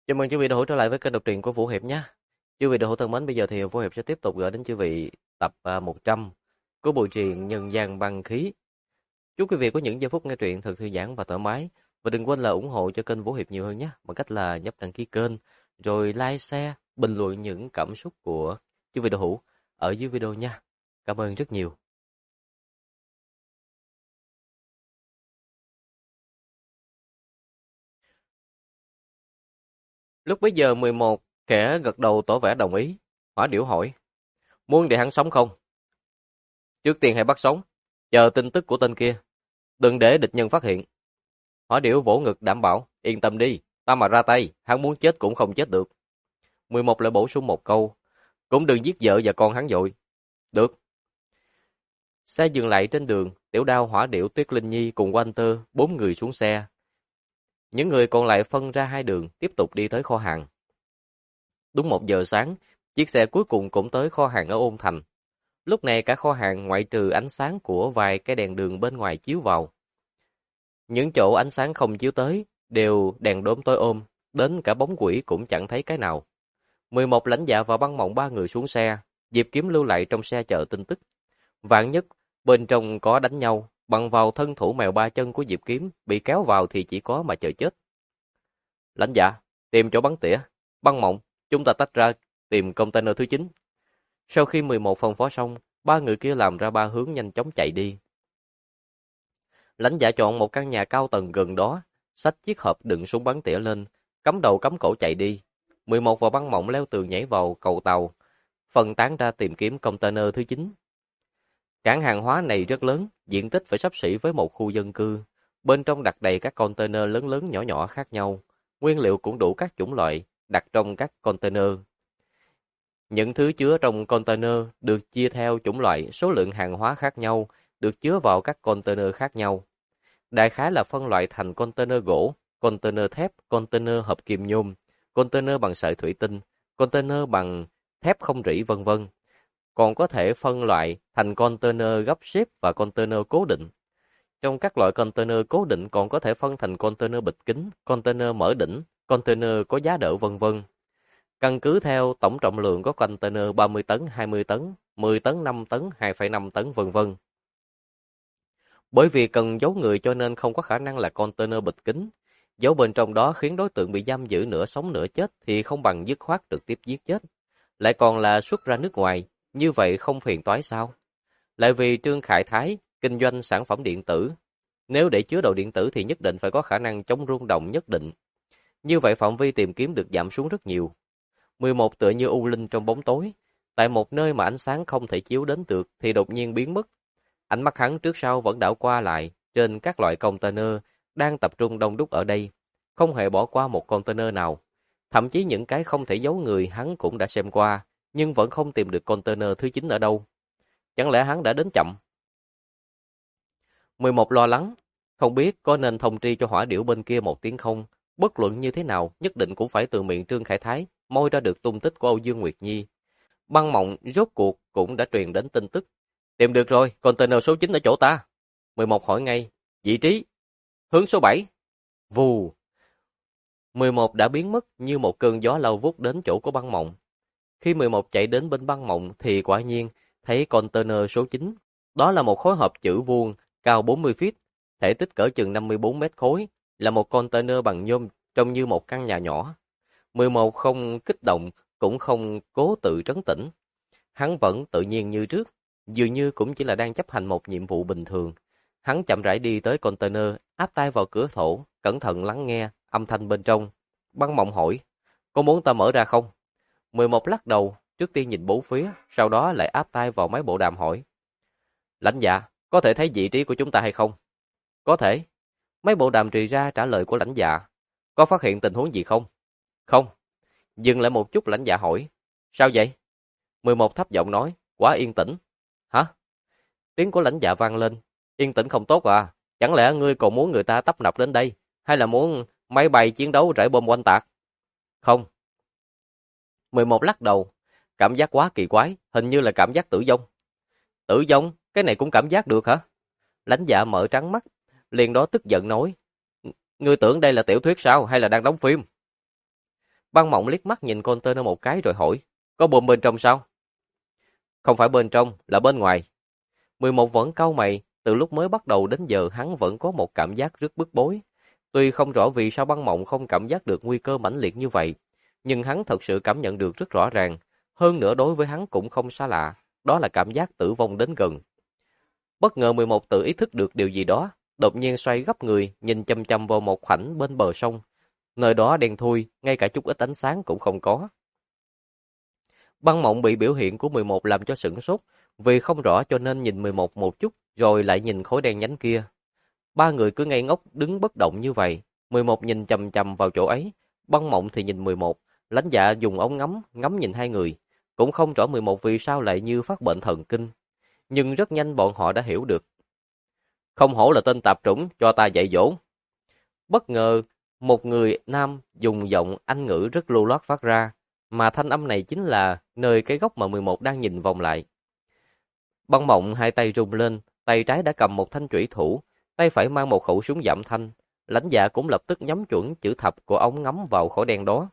Chào mừng quý vị đã hữu trở lại với kênh đọc truyện của Vũ Hiệp nhé. Quý vị đã hữu thân mến, bây giờ thì Vũ Hiệp sẽ tiếp tục gửi đến quý vị tập 100 của bộ truyện Nhân gian băng khí. Chúc quý vị có những giây phút nghe truyện thật thư giãn và thoải mái. Và đừng quên là ủng hộ cho kênh Vũ Hiệp nhiều hơn nhé, bằng cách là nhấp đăng ký kênh, rồi like, share, bình luận những cảm xúc của quý vị đạo hữu ở dưới video nha. Cảm ơn rất nhiều. Lúc bấy giờ 11 kẻ gật đầu tỏ vẻ đồng ý. Hỏa Điểu hỏi: "Muốn để hắn sống không?" "Trước tiên hãy bắt sống, chờ tin tức của tên kia, đừng để địch nhân phát hiện." Hỏa Điểu vỗ ngực đảm bảo: "Yên tâm đi, ta mà ra tay, hắn muốn chết cũng không chết được." 11 lại bổ sung một câu: "Cũng đừng giết vợ và con hắn vội." "Được." Xe dừng lại trên đường, Tiểu Đao, Hỏa Điểu, Tuyết Linh Nhi cùng Walter, 4 người xuống xe. Những người còn lại phân ra hai đường, tiếp tục đi tới kho hàng. Đúng 1 giờ sáng, chiếc xe cuối cùng cũng tới kho hàng ở Ôn Thành. Lúc này cả kho hàng ngoại trừ ánh sáng của vài cái đèn đường bên ngoài chiếu vào. Những chỗ ánh sáng không chiếu tới, đều đèn đốm tối ôm, đến cả bóng quỷ cũng chẳng thấy cái nào. 11 lãnh dạ và Băng Mộng 3 người xuống xe, Diệp Kiếm lưu lại trong xe chờ tin tức. Vạn nhất, bên trong có đánh nhau, bằng vào thân thủ mèo ba chân của Diệp Kiếm, bị kéo vào thì chỉ có mà chờ chết. Lãnh dạ, tìm chỗ bắn tỉa. Băng Mộng, chúng ta tách ra, tìm container thứ 9. Sau khi 11 phân phó xong, 3 người kia làm ra 3 hướng nhanh chóng chạy đi. Lãnh dạ chọn một căn nhà cao tầng gần đó, xách chiếc hộp đựng súng bắn tỉa lên, cắm đầu cắm cổ chạy đi. 11 và Băng Mộng leo tường nhảy vào cầu tàu, phân tán ra tìm kiếm container thứ 9. Cảng hàng hóa này rất lớn, diện tích phải xấp xỉ với một khu dân cư. Bên trong đặt đầy các container lớn lớn nhỏ nhỏ khác nhau, nguyên liệu cũng đủ các chủng loại, đặt trong các container. Những thứ chứa trong container được chia theo chủng loại, số lượng hàng hóa khác nhau, được chứa vào các container khác nhau. Đại khái là phân loại thành container gỗ, container thép, container hợp kim nhôm, container bằng sợi thủy tinh, container bằng thép không rỉ vân vân. Còn có thể phân loại thành container gấp xếp và container cố định. Trong các loại container cố định còn có thể phân thành container bịch kính, container mở đỉnh, container có giá đỡ vân vân. Căn cứ theo tổng trọng lượng có container 30 tấn, 20 tấn, 10 tấn, 5 tấn, 2,5 tấn vân vân. Bởi vì cần giấu người cho nên không có khả năng là container bịch kính. Giấu bên trong đó khiến đối tượng bị giam giữ nửa sống nửa chết thì không bằng dứt khoát trực tiếp giết chết. Lại còn là xuất ra nước ngoài, như vậy không phiền toái sao? Lại vì Trương Khải Thái kinh doanh sản phẩm điện tử. Nếu để chứa đồ điện tử thì nhất định phải có khả năng chống rung động nhất định. Như vậy phạm vi tìm kiếm được giảm xuống rất nhiều. 11 tựa như u linh trong bóng tối, tại một nơi mà ánh sáng không thể chiếu đến được thì đột nhiên biến mất. Ánh mắt hắn trước sau vẫn đảo qua lại trên các loại container đang tập trung đông đúc ở đây, không hề bỏ qua một container nào. Thậm chí những cái không thể giấu người hắn cũng đã xem qua, nhưng vẫn không tìm được container thứ 9 ở đâu. Chẳng lẽ hắn đã đến chậm? 11 lo lắng, không biết có nên thông tri cho Hỏa Điểu bên kia một tiếng không. Bất luận như thế nào, nhất định cũng phải từ miệng Trương Khải Thái moi ra được tung tích của Âu Dương Nguyệt Nhi. Băng Mộng rốt cuộc cũng đã truyền đến tin tức. Tìm được rồi, container số 9 ở chỗ ta. 11 hỏi ngay, vị trí, hướng số 7. Vù. 11 đã biến mất như một cơn gió lao vút đến chỗ của Băng Mộng. Khi 11 chạy đến bên Băng Mộng thì quả nhiên thấy container số 9. Đó là một khối hộp chữ vuông, cao 40 feet, thể tích cỡ chừng 54 mét khối, là một container bằng nhôm trông như một căn nhà nhỏ. 11 không kích động, cũng không cố tự trấn tĩnh. Hắn vẫn tự nhiên như trước, dường như cũng chỉ là đang chấp hành một nhiệm vụ bình thường. Hắn chậm rãi đi tới container, áp tay vào cửa sổ, cẩn thận lắng nghe âm thanh bên trong. Băng Mộng hỏi, có muốn ta mở ra không? 11 lắc đầu, trước tiên nhìn bốn phía, sau đó lại áp tay vào máy bộ đàm hỏi. Lãnh dạ, có thể thấy vị trí của chúng ta hay không? Có thể. Máy bộ đàm truyền ra trả lời của lãnh dạ. Có phát hiện tình huống gì không? Không. Dừng lại một chút, lãnh dạ hỏi. Sao vậy? 11 thấp giọng nói, quá yên tĩnh. Hả? Tiếng của lãnh dạ vang lên. Yên tĩnh không tốt à? Chẳng lẽ ngươi còn muốn người ta tấp nập đến đây? Hay là muốn máy bay chiến đấu rải bom oanh tạc? Không. 11 lắc đầu. Cảm giác quá kỳ quái, hình như là cảm giác tử vong. Tử vong? Cái này cũng cảm giác được hả? Lãnh dạ mở trắng mắt, liền đó tức giận nói. Ngươi tưởng đây là tiểu thuyết sao hay là đang đóng phim? Băng Mộng liếc mắt nhìn container một cái rồi hỏi, có bom bên trong sao? Không phải bên trong, là bên ngoài. 11 vẫn cau mày, từ lúc mới bắt đầu đến giờ hắn vẫn có một cảm giác rất bức bối. Tuy không rõ vì sao Băng Mộng không cảm giác được nguy cơ mãnh liệt như vậy, nhưng hắn thật sự cảm nhận được rất rõ ràng. Hơn nữa đối với hắn cũng không xa lạ, đó là cảm giác tử vong đến gần. Bất ngờ 11 tự ý thức được điều gì đó, đột nhiên xoay gấp người, nhìn chăm chăm vào một khoảnh bên bờ sông. Nơi đó đen thui, ngay cả chút ít ánh sáng cũng không có. Băng Mộng bị biểu hiện của 11 làm cho sửng sốt, vì không rõ cho nên nhìn 11 một chút, rồi lại nhìn khối đen nhánh kia. Ba người cứ ngây ngốc đứng bất động như vậy, 11 nhìn chằm chằm vào chỗ ấy, Băng Mộng thì nhìn 11, Lãnh Dạ dùng ống ngắm nhìn hai người, cũng không rõ 11 vì sao lại như phát bệnh thần kinh, nhưng rất nhanh bọn họ đã hiểu được. Không hổ là tên tạp chủng, cho ta dạy dỗ. Bất ngờ, một người nam dùng giọng Anh ngữ rất lưu loát phát ra, mà thanh âm này chính là nơi cái góc mà 11 đang nhìn vòng lại. Băng Mộng hai tay rung lên, tay trái đã cầm một thanh chủy thủ, tay phải mang một khẩu súng giảm thanh. Lãnh Dạ cũng lập tức nhắm chuẩn chữ thập của ống ngắm vào khối đen đó.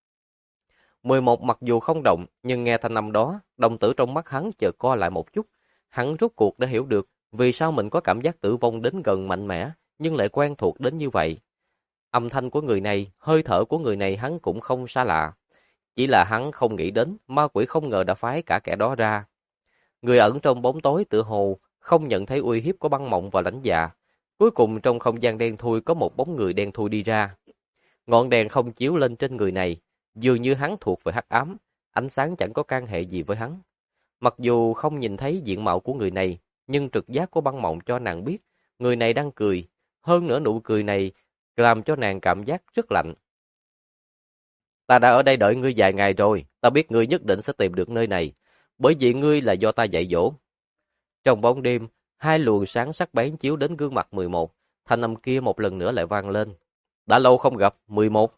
11 mặc dù không động, nhưng nghe thanh âm đó, đồng tử trong mắt hắn chợt co lại một chút. Hắn rốt cuộc đã hiểu được vì sao mình có cảm giác tử vong đến gần mạnh mẽ, nhưng lại quen thuộc đến như vậy. Âm thanh của người này, hơi thở của người này hắn cũng không xa lạ. Chỉ là hắn không nghĩ đến, ma quỷ không ngờ đã phái cả kẻ đó ra. Người ẩn trong bóng tối tựa hồ, không nhận thấy uy hiếp của Băng Mộng và Lãnh Dạ. Cuối cùng trong không gian đen thui có một bóng người đen thui đi ra. Ngọn đèn không chiếu lên trên người này, dường như hắn thuộc về hắc ám, ánh sáng chẳng có can hệ gì với hắn. Mặc dù không nhìn thấy diện mạo của người này, nhưng trực giác của Băng Mộng cho nàng biết, người này đang cười. Hơn nữa nụ cười này làm cho nàng cảm giác rất lạnh. Ta đã ở đây đợi ngươi vài ngày rồi, ta biết ngươi nhất định sẽ tìm được nơi này, bởi vì ngươi là do ta dạy dỗ. Trong bóng đêm, hai luồng sáng sắc bén chiếu đến gương mặt 11, thanh âm kia một lần nữa lại vang lên. Đã lâu không gặp, 11.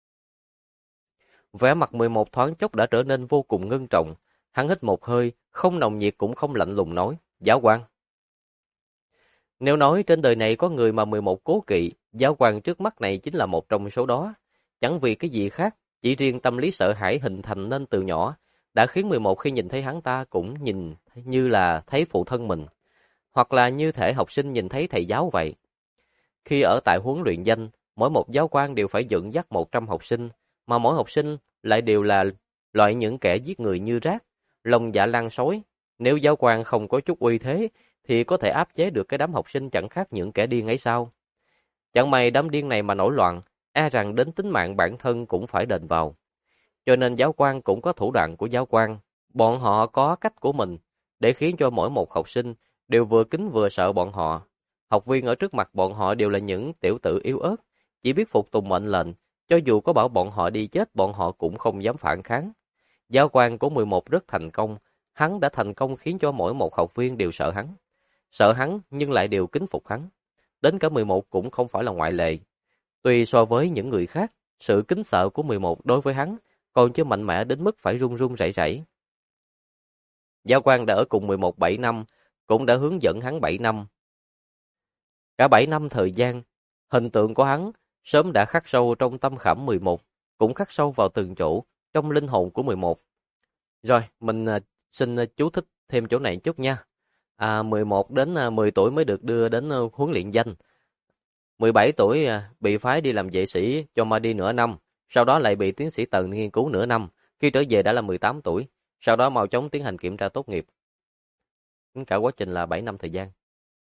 Vẻ mặt 11 thoáng chốc đã trở nên vô cùng ngưng trọng, hắn hít một hơi, không nồng nhiệt cũng không lạnh lùng nói, giáo quan. Nếu nói trên đời này có người mà 11 cố kỵ, giáo quan trước mắt này chính là một trong số đó. Chẳng vì cái gì khác, chỉ riêng tâm lý sợ hãi hình thành nên từ nhỏ, đã khiến 11 khi nhìn thấy hắn ta cũng nhìn như là thấy phụ thân mình, hoặc là như thể học sinh nhìn thấy thầy giáo vậy. Khi ở tại huấn luyện danh, mỗi một giáo quan đều phải dẫn dắt 100 học sinh, mà mỗi học sinh lại đều là loại những kẻ giết người như rác, lòng dạ lan xối. Nếu giáo quan không có chút uy thế, thì có thể áp chế được cái đám học sinh chẳng khác những kẻ điên ấy sao? Chẳng may đám điên này mà nổi loạn, e rằng đến tính mạng bản thân cũng phải đền vào. Cho nên giáo quan cũng có thủ đoạn của giáo quan, bọn họ có cách của mình, để khiến cho mỗi một học sinh đều vừa kính vừa sợ bọn họ. Học viên ở trước mặt bọn họ đều là những tiểu tử yếu ớt, chỉ biết phục tùng mệnh lệnh, cho dù có bảo bọn họ đi chết bọn họ cũng không dám phản kháng. Giáo quan của 11 rất thành công, hắn đã thành công khiến cho mỗi một học viên đều sợ hắn. Sợ hắn nhưng lại đều kính phục hắn. Đến cả 11 cũng không phải là ngoại lệ. Tuy so với những người khác, sự kính sợ của 11 đối với hắn còn chưa mạnh mẽ đến mức phải run run rẩy rẩy. Giáo quan đã ở cùng 11 7 năm, cũng đã hướng dẫn hắn 7 năm. Cả 7 năm thời gian, hình tượng của hắn sớm đã khắc sâu trong tâm khảm 11, cũng khắc sâu vào từng chỗ trong linh hồn của 11. Rồi, mình xin chú thích thêm chỗ này chút nha. 11 đến 10 tuổi mới được đưa đến huấn luyện danh. 17 tuổi bị phái đi làm vệ sĩ cho ma đi nửa năm, sau đó lại bị tiến sĩ Tần nghiên cứu nửa năm, khi trở về đã là 18 tuổi, sau đó mau chóng tiến hành kiểm tra tốt nghiệp. Cả quá trình là 7 năm thời gian.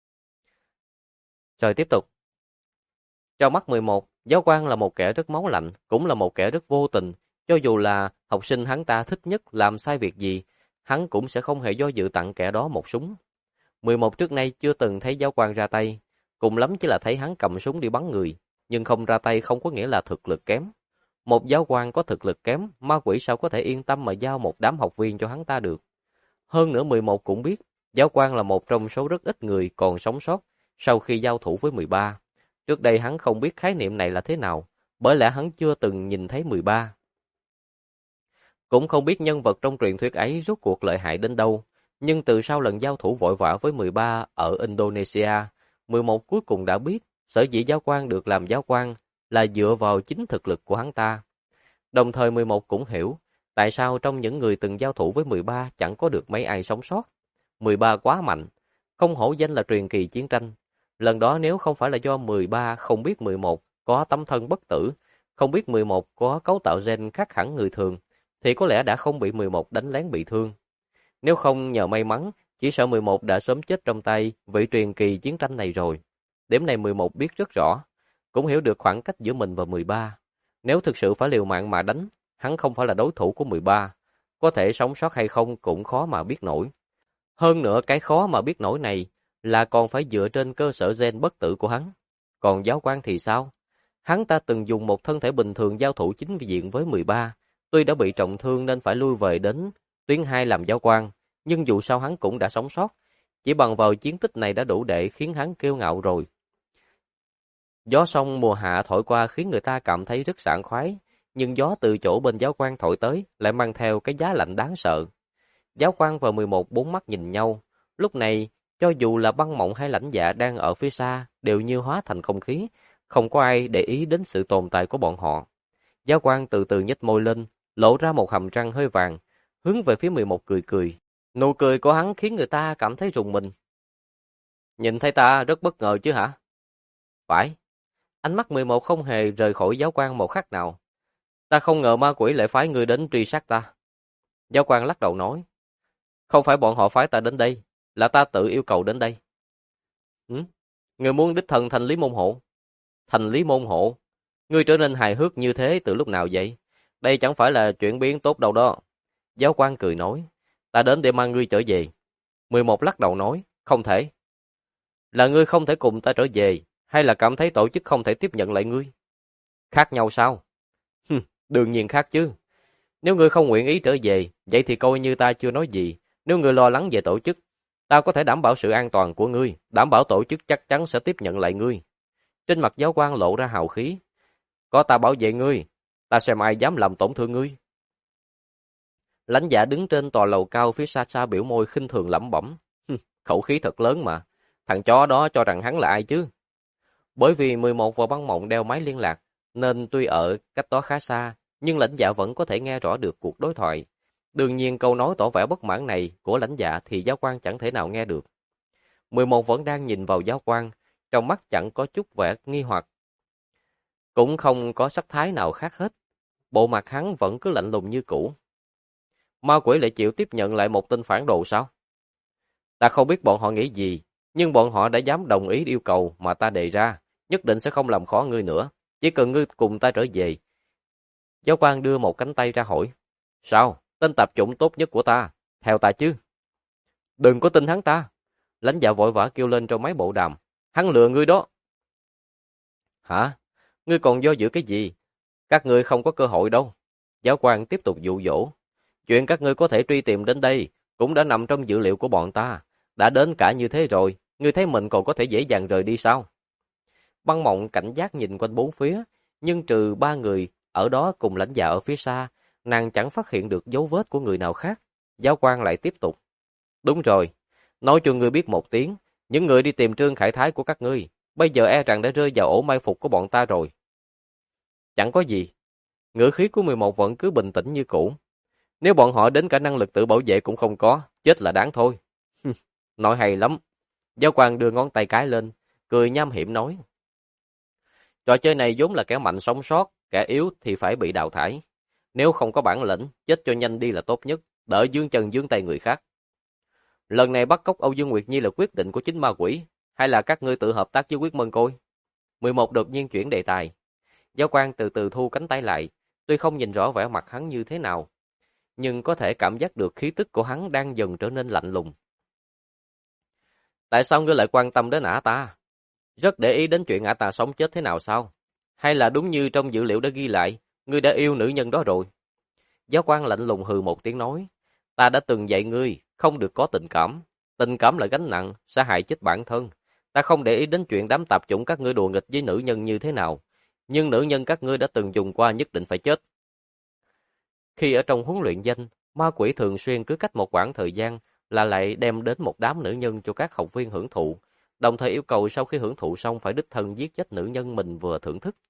Rồi tiếp tục. Trong mắt 11, giáo quan là một kẻ rất máu lạnh, cũng là một kẻ rất vô tình, cho dù là học sinh hắn ta thích nhất làm sai việc gì, hắn cũng sẽ không hề do dự tặng kẻ đó một súng. 11 trước nay chưa từng thấy giáo quan ra tay, cùng lắm chỉ là thấy hắn cầm súng đi bắn người, nhưng không ra tay không có nghĩa là thực lực kém. Một giáo quan có thực lực kém, ma quỷ sao có thể yên tâm mà giao một đám học viên cho hắn ta được. Hơn nữa 11 cũng biết, giáo quan là một trong số rất ít người còn sống sót sau khi giao thủ với 13. Trước đây hắn không biết khái niệm này là thế nào, bởi lẽ hắn chưa từng nhìn thấy 13. Cũng không biết nhân vật trong truyền thuyết ấy rốt cuộc lợi hại đến đâu, nhưng từ sau lần giao thủ vội vã với 13 ở Indonesia, 11 cuối cùng đã biết sở dĩ giáo quan được làm giáo quan là dựa vào chính thực lực của hắn ta. Đồng thời 11 cũng hiểu tại sao trong những người từng giao thủ với 13 chẳng có được mấy ai sống sót. 13 quá mạnh, không hổ danh là truyền kỳ chiến tranh. Lần đó nếu không phải là do 13 không biết 11 có tấm thân bất tử, không biết 11 có cấu tạo gen khác hẳn người thường, thì có lẽ đã không bị 11 đánh lén bị thương. Nếu không nhờ may mắn, chỉ sợ 11 đã sớm chết trong tay vị truyền kỳ chiến tranh này rồi. Điểm này 11 biết rất rõ, cũng hiểu được khoảng cách giữa mình và 13. Nếu thực sự phải liều mạng mà đánh, hắn không phải là đối thủ của 13. Có thể sống sót hay không cũng khó mà biết nổi. Hơn nữa cái khó mà biết nổi này là còn phải dựa trên cơ sở gen bất tử của hắn. Còn giáo quan thì sao? Hắn ta từng dùng một thân thể bình thường giao thủ chính diện với 13. Tuy đã bị trọng thương nên phải lui về đến tuyến 2 làm giáo quan, nhưng dù sao hắn cũng đã sống sót. Chỉ bằng vào chiến tích này đã đủ để khiến hắn kiêu ngạo rồi. Gió sông mùa hạ thổi qua khiến người ta cảm thấy rất sảng khoái, nhưng gió từ chỗ bên giáo quan thổi tới lại mang theo cái giá lạnh đáng sợ. Giáo quan và 11 bốn mắt nhìn nhau, lúc này cho dù là Băng Mộng hay Lãnh Dạ đang ở phía xa đều như hóa thành không khí, không có ai để ý đến sự tồn tại của bọn họ. Giáo quan từ từ nhếch môi lên, lộ ra một hàm răng hơi vàng, hướng về phía 11 cười cười. Nụ cười của hắn khiến người ta cảm thấy rùng mình. Nhìn thấy ta rất bất ngờ chứ hả? Phải. Ánh mắt 11 không hề rời khỏi giáo quan một khắc nào. Ta không ngờ ma quỷ lại phái người đến truy sát ta. Giáo quan lắc đầu nói. Không phải bọn họ phái ta đến đây, là ta tự yêu cầu đến đây. Người muốn đích thân thành Lý Môn Hộ. Thành Lý Môn Hộ? Ngươi trở nên hài hước như thế từ lúc nào vậy? Đây chẳng phải là chuyển biến tốt đâu đó. Giáo quan cười nói. Ta đến để mang ngươi trở về. 11 lắc đầu nói. Không thể. Là ngươi không thể cùng ta trở về, hay là cảm thấy tổ chức không thể tiếp nhận lại ngươi? Khác nhau sao? Đương nhiên khác chứ. Nếu ngươi không nguyện ý trở về, vậy thì coi như ta chưa nói gì. Nếu ngươi lo lắng về tổ chức, ta có thể đảm bảo sự an toàn của ngươi, đảm bảo tổ chức chắc chắn sẽ tiếp nhận lại ngươi. Trên mặt giáo quan lộ ra hào khí. Có ta bảo vệ ngươi, ta xem ai dám làm tổn thương ngươi. Lãnh Dạ đứng trên tòa lầu cao phía xa xa biểu môi khinh thường lẩm bẩm. Khẩu khí thật lớn mà. Thằng chó đó cho rằng hắn là ai chứ? Bởi vì 11 và Băng Mộng đeo máy liên lạc, nên tuy ở cách đó khá xa, nhưng Lãnh Dạ vẫn có thể nghe rõ được cuộc đối thoại. Đương nhiên câu nói tỏ vẻ bất mãn này của Lãnh Dạ thì giáo quan chẳng thể nào nghe được. 11 vẫn đang nhìn vào giáo quan, trong mắt chẳng có chút vẻ nghi hoặc. Cũng không có sắc thái nào khác hết. Bộ mặt hắn vẫn cứ lạnh lùng như cũ. Ma quỷ lại chịu tiếp nhận lại một tên phản đồ sao? Ta không biết bọn họ nghĩ gì, nhưng bọn họ đã dám đồng ý yêu cầu mà ta đề ra, nhất định sẽ không làm khó ngươi nữa. Chỉ cần ngươi cùng ta trở về. Giáo quan đưa một cánh tay ra hỏi. Sao? Tên tạp chủng tốt nhất của ta. Theo ta chứ. Đừng có tin hắn ta. Lãnh Dạ vội vã kêu lên trong máy bộ đàm. Hắn lừa ngươi đó. Hả? Ngươi còn do dự cái gì? Các ngươi không có cơ hội đâu. Giáo quan tiếp tục dụ dỗ. Chuyện các ngươi có thể truy tìm đến đây cũng đã nằm trong dữ liệu của bọn ta. Đã đến cả như thế rồi, ngươi thấy mình còn có thể dễ dàng rời đi sao? Băng Mộng cảnh giác nhìn quanh bốn phía, nhưng trừ 3 người ở đó cùng Lãnh Dạ ở phía xa, nàng chẳng phát hiện được dấu vết của người nào khác. Giáo quan lại tiếp tục. Đúng rồi, nói cho ngươi biết một tiếng, những người đi tìm Trương Khải Thái của các ngươi, bây giờ e rằng đã rơi vào ổ mai phục của bọn ta rồi. Chẳng có gì. Ngữ khí của 11 vẫn cứ bình tĩnh như cũ. Nếu bọn họ đến cả năng lực tự bảo vệ cũng không có, chết là đáng thôi. Nói hay lắm. Giáo quan đưa ngón tay cái lên, cười nham hiểm nói. Trò chơi này vốn là kẻ mạnh sống sót, kẻ yếu thì phải bị đào thải. Nếu không có bản lĩnh, chết cho nhanh đi là tốt nhất, đỡ dương chân dương tay người khác. Lần này bắt cóc Âu Dương Nguyệt Nhi là quyết định của chính ma quỷ, hay là các ngươi tự hợp tác với Quyết Mân Côi? 11 đột nhiên chuyển đề tài. Giáo quan từ từ thu cánh tay lại, tuy không nhìn rõ vẻ mặt hắn như thế nào, nhưng có thể cảm giác được khí tức của hắn đang dần trở nên lạnh lùng. Tại sao ngươi lại quan tâm đến ả ta? Rất để ý đến chuyện ả ta sống chết thế nào sao? Hay là đúng như trong dữ liệu đã ghi lại, ngươi đã yêu nữ nhân đó rồi? Giáo quan lạnh lùng hừ một tiếng nói, ta đã từng dạy ngươi, không được có tình cảm. Tình cảm là gánh nặng, sẽ hại chết bản thân. Ta không để ý đến chuyện đám tạp chủng các ngươi đùa nghịch với nữ nhân như thế nào, nhưng nữ nhân các ngươi đã từng dùng qua nhất định phải chết. Khi ở trong huấn luyện danh, ma quỷ thường xuyên cứ cách một quãng thời gian là lại đem đến một đám nữ nhân cho các học viên hưởng thụ, đồng thời yêu cầu sau khi hưởng thụ xong phải đích thân giết chết nữ nhân mình vừa thưởng thức.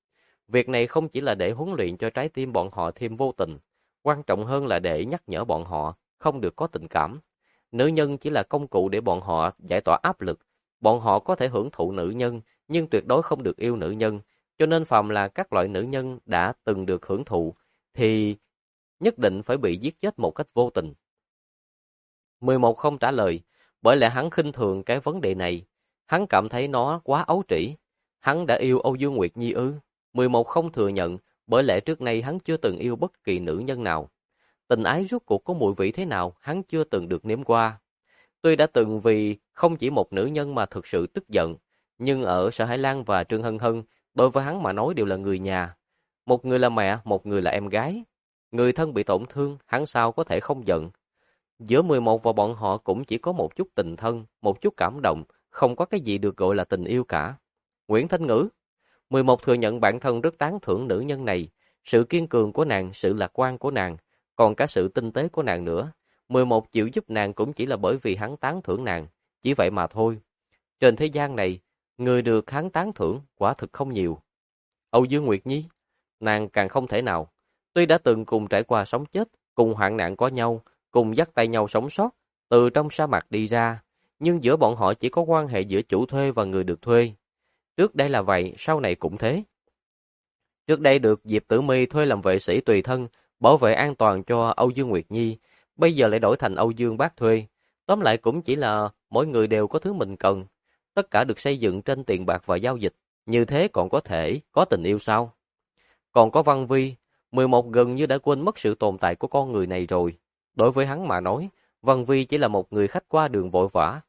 Việc này không chỉ là để huấn luyện cho trái tim bọn họ thêm vô tình, quan trọng hơn là để nhắc nhở bọn họ không được có tình cảm. Nữ nhân chỉ là công cụ để bọn họ giải tỏa áp lực. Bọn họ có thể hưởng thụ nữ nhân, nhưng tuyệt đối không được yêu nữ nhân. Cho nên phàm là các loại nữ nhân đã từng được hưởng thụ, thì nhất định phải bị giết chết một cách vô tình. 11 không trả lời, bởi lẽ hắn khinh thường cái vấn đề này. Hắn cảm thấy nó quá ấu trĩ. Hắn đã yêu Âu Dương Nguyệt Nhi ư? 11 không thừa nhận, bởi lẽ trước nay hắn chưa từng yêu bất kỳ nữ nhân nào. Tình ái rốt cuộc có mùi vị thế nào, hắn chưa từng được nếm qua. Tuy đã từng vì không chỉ một nữ nhân mà thực sự tức giận, nhưng ở Sở Hải Lan và Trương Hân Hân, đối với hắn mà nói đều là người nhà. Một người là mẹ, một người là em gái. Người thân bị tổn thương, hắn sao có thể không giận. Giữa 11 và bọn họ cũng chỉ có một chút tình thân, một chút cảm động, không có cái gì được gọi là tình yêu cả. Nguyễn Thanh Ngữ, 11 thừa nhận bản thân rất tán thưởng nữ nhân này, sự kiên cường của nàng, sự lạc quan của nàng, còn cả sự tinh tế của nàng nữa. 11 chịu giúp nàng cũng chỉ là bởi vì hắn tán thưởng nàng, chỉ vậy mà thôi. Trên thế gian này, người được hắn tán thưởng quả thực không nhiều. Âu Dương Nguyệt Nhi, nàng càng không thể nào. Tuy đã từng cùng trải qua sống chết, cùng hoạn nạn có nhau, cùng dắt tay nhau sống sót, từ trong sa mạc đi ra, nhưng giữa bọn họ chỉ có quan hệ giữa chủ thuê và người được thuê. Trước đây là vậy, sau này cũng thế. Trước đây được Diệp Tử My thuê làm vệ sĩ tùy thân, bảo vệ an toàn cho Âu Dương Nguyệt Nhi, bây giờ lại đổi thành Âu Dương Bác thuê. Tóm lại cũng chỉ là mỗi người đều có thứ mình cần, tất cả được xây dựng trên tiền bạc và giao dịch, như thế còn có thể có tình yêu sao? Còn có Văn Vi, 11 gần như đã quên mất sự tồn tại của con người này rồi. Đối với hắn mà nói, Văn Vi chỉ là một người khách qua đường vội vã.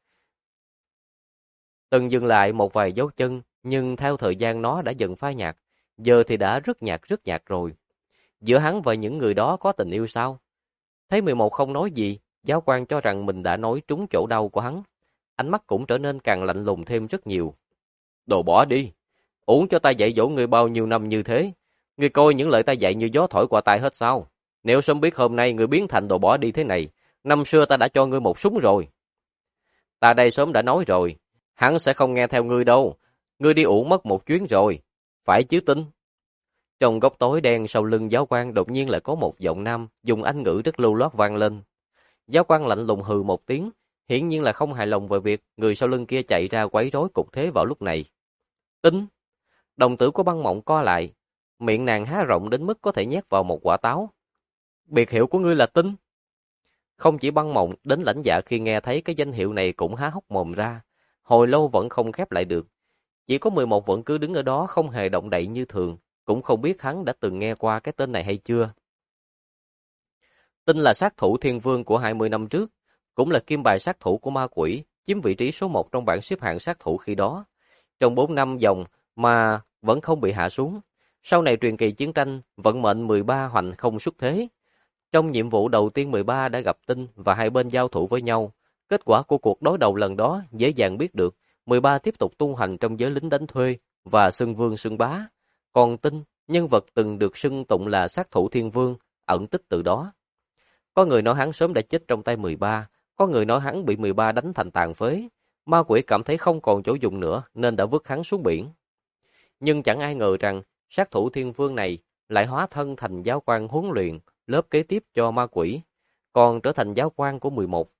Từng dừng lại một vài dấu chân, nhưng theo thời gian nó đã dần phai nhạt, giờ thì đã rất nhạt rồi. Giữa hắn và những người đó có tình yêu sao? Thấy 11 không nói gì, giáo quan cho rằng mình đã nói trúng chỗ đau của hắn. Ánh mắt cũng trở nên càng lạnh lùng thêm rất nhiều. Đồ bỏ đi! Uổng cho ta dạy dỗ người bao nhiêu năm như thế. Ngươi coi những lời ta dạy như gió thổi qua tai hết sao? Nếu sớm biết hôm nay ngươi biến thành đồ bỏ đi thế này, năm xưa ta đã cho ngươi một súng rồi. Ta đây sớm đã nói rồi, hắn sẽ không nghe theo ngươi đâu. Ngươi đi uổng mất một chuyến rồi. Phải chứ Tinh? Trong góc tối đen sau lưng giáo quan đột nhiên lại có một giọng nam dùng Anh ngữ rất lưu loát vang lên. Giáo quan lạnh lùng hừ một tiếng, hiển nhiên là không hài lòng về việc người sau lưng kia chạy ra quấy rối cục thế vào lúc này. Tinh! Đồng tử của Băng Mộng co lại, miệng nàng há rộng đến mức có thể nhét vào một quả táo. Biệt hiệu của ngươi là Tinh? Không chỉ Băng Mộng, đến Lãnh Dạ khi nghe thấy cái danh hiệu này cũng há hốc mồm ra, hồi lâu vẫn không khép lại được. Chỉ có 11 vẫn cứ đứng ở đó không hề động đậy như thường, cũng không biết hắn đã từng nghe qua cái tên này hay chưa. Tinh là sát thủ thiên vương của 20 năm trước, cũng là kim bài sát thủ của ma quỷ, chiếm vị trí số 1 trong bảng xếp hạng sát thủ khi đó. Trong 4 năm dòng mà vẫn không bị hạ xuống. Sau này truyền kỳ chiến tranh, vận mệnh 13 hoành không xuất thế. Trong nhiệm vụ đầu tiên 13 đã gặp Tinh và hai bên giao thủ với nhau. Kết quả của cuộc đối đầu lần đó dễ dàng biết được, 13 tiếp tục tung hành trong giới lính đánh thuê và xưng vương xưng bá. Còn Tinh, nhân vật từng được xưng tụng là sát thủ thiên vương, ẩn tích từ đó. Có người nói hắn sớm đã chết trong tay 13, có người nói hắn bị 13 đánh thành tàn phế. Ma quỷ cảm thấy không còn chỗ dùng nữa nên đã vứt hắn xuống biển. Nhưng chẳng ai ngờ rằng sát thủ thiên vương này lại hóa thân thành giáo quan huấn luyện lớp kế tiếp cho ma quỷ, còn trở thành giáo quan của 11.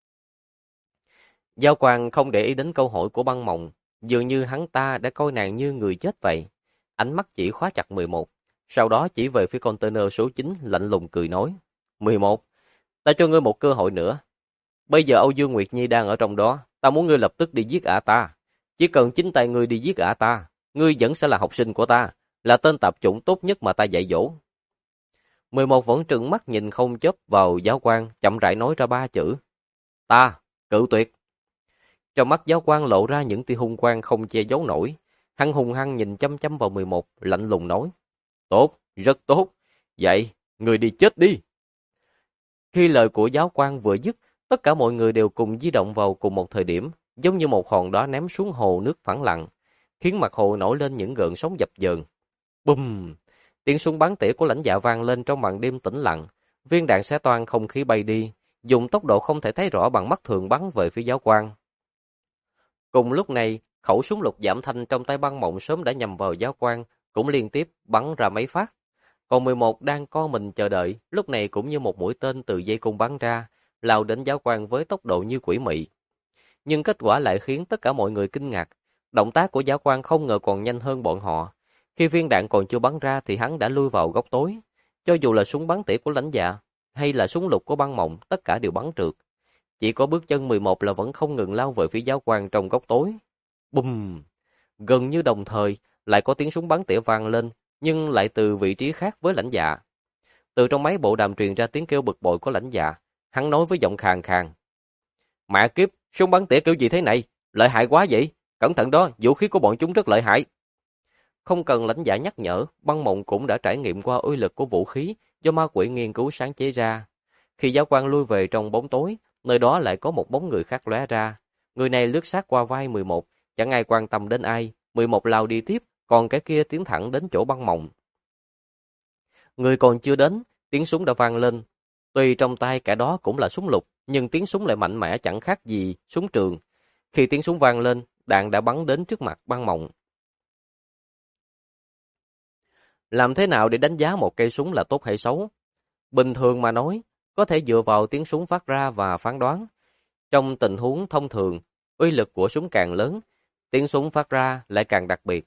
Giáo quan không để ý đến câu hỏi của Băng Mộng, dường như hắn ta đã coi nàng như người chết vậy. Ánh mắt chỉ khóa chặt 11, sau đó chỉ về phía container số 9 lạnh lùng cười nói. 11, ta cho ngươi một cơ hội nữa. Bây giờ Âu Dương Nguyệt Nhi đang ở trong đó, ta muốn ngươi lập tức đi giết ả ta. Chỉ cần chính tay ngươi đi giết ả ta, ngươi vẫn sẽ là học sinh của ta, là tên tạp chủng tốt nhất mà ta dạy dỗ. 11 vẫn trừng mắt nhìn không chớp vào giáo quan, chậm rãi nói ra 3 chữ. Ta, cự tuyệt. Trong mắt giáo quan lộ ra những tia hung quang không che giấu nổi. Hắn hung hăng nhìn chăm chăm vào 11, lạnh lùng nói. Tốt, rất tốt. Vậy, người đi chết đi. Khi lời của giáo quan vừa dứt, tất cả mọi người đều cùng di động vào cùng một thời điểm, giống như một hòn đá ném xuống hồ nước phẳng lặng, khiến mặt hồ nổi lên những gợn sóng dập dờn. Bùm! Tiếng súng bắn tỉa của Lãnh Dạ vang lên trong màn đêm tĩnh lặng, viên đạn xé toang không khí bay đi, dùng tốc độ không thể thấy rõ bằng mắt thường bắn về phía giáo quan. Cùng lúc này, khẩu súng lục giảm thanh trong tay Băng Mộng sớm đã nhằm vào giáo quan, cũng liên tiếp bắn ra mấy phát. Còn 11 đang co mình chờ đợi, lúc này cũng như một mũi tên từ dây cung bắn ra, lao đến giáo quan với tốc độ như quỷ mị. Nhưng kết quả lại khiến tất cả mọi người kinh ngạc. Động tác của giáo quan không ngờ còn nhanh hơn bọn họ. Khi viên đạn còn chưa bắn ra thì hắn đã lui vào góc tối. Cho dù là súng bắn tỉa của lãnh dạ hay là súng lục của băng mộng, tất cả đều bắn trượt. Chỉ có bước chân 11 là vẫn không ngừng lao về phía giáo quan trong góc tối. Bùm! Gần như đồng thời, lại có tiếng súng bắn tỉa vang lên, nhưng lại từ vị trí khác với lãnh dạ. Từ trong máy bộ đàm truyền ra tiếng kêu bực bội của lãnh dạ. Hắn nói với giọng khàn khàn. Mẹ kiếp, súng bắn tỉa kiểu gì thế này? Lợi hại quá vậy! Cẩn thận đó, vũ khí của bọn chúng rất lợi hại. Không cần lãnh dạ nhắc nhở, băng mộng cũng đã trải nghiệm qua uy lực của vũ khí do ma quỷ nghiên cứu sáng chế ra. Khi giáo quan lui về trong bóng tối, nơi đó lại có một bóng người khác lóe ra. Người này lướt sát qua vai 11, chẳng ai quan tâm đến ai. 11 lao đi tiếp, còn cái kia tiến thẳng đến chỗ băng mộng. Người còn chưa đến, tiếng súng đã vang lên. Tuy trong tay cả đó cũng là súng lục, nhưng tiếng súng lại mạnh mẽ chẳng khác gì súng trường. Khi tiếng súng vang lên, đạn đã bắn đến trước mặt băng mộng. Làm thế nào để đánh giá một cây súng là tốt hay xấu? Bình thường mà nói, có thể dựa vào tiếng súng phát ra và phán đoán. Trong tình huống thông thường, uy lực của súng càng lớn, tiếng súng phát ra lại càng đặc biệt.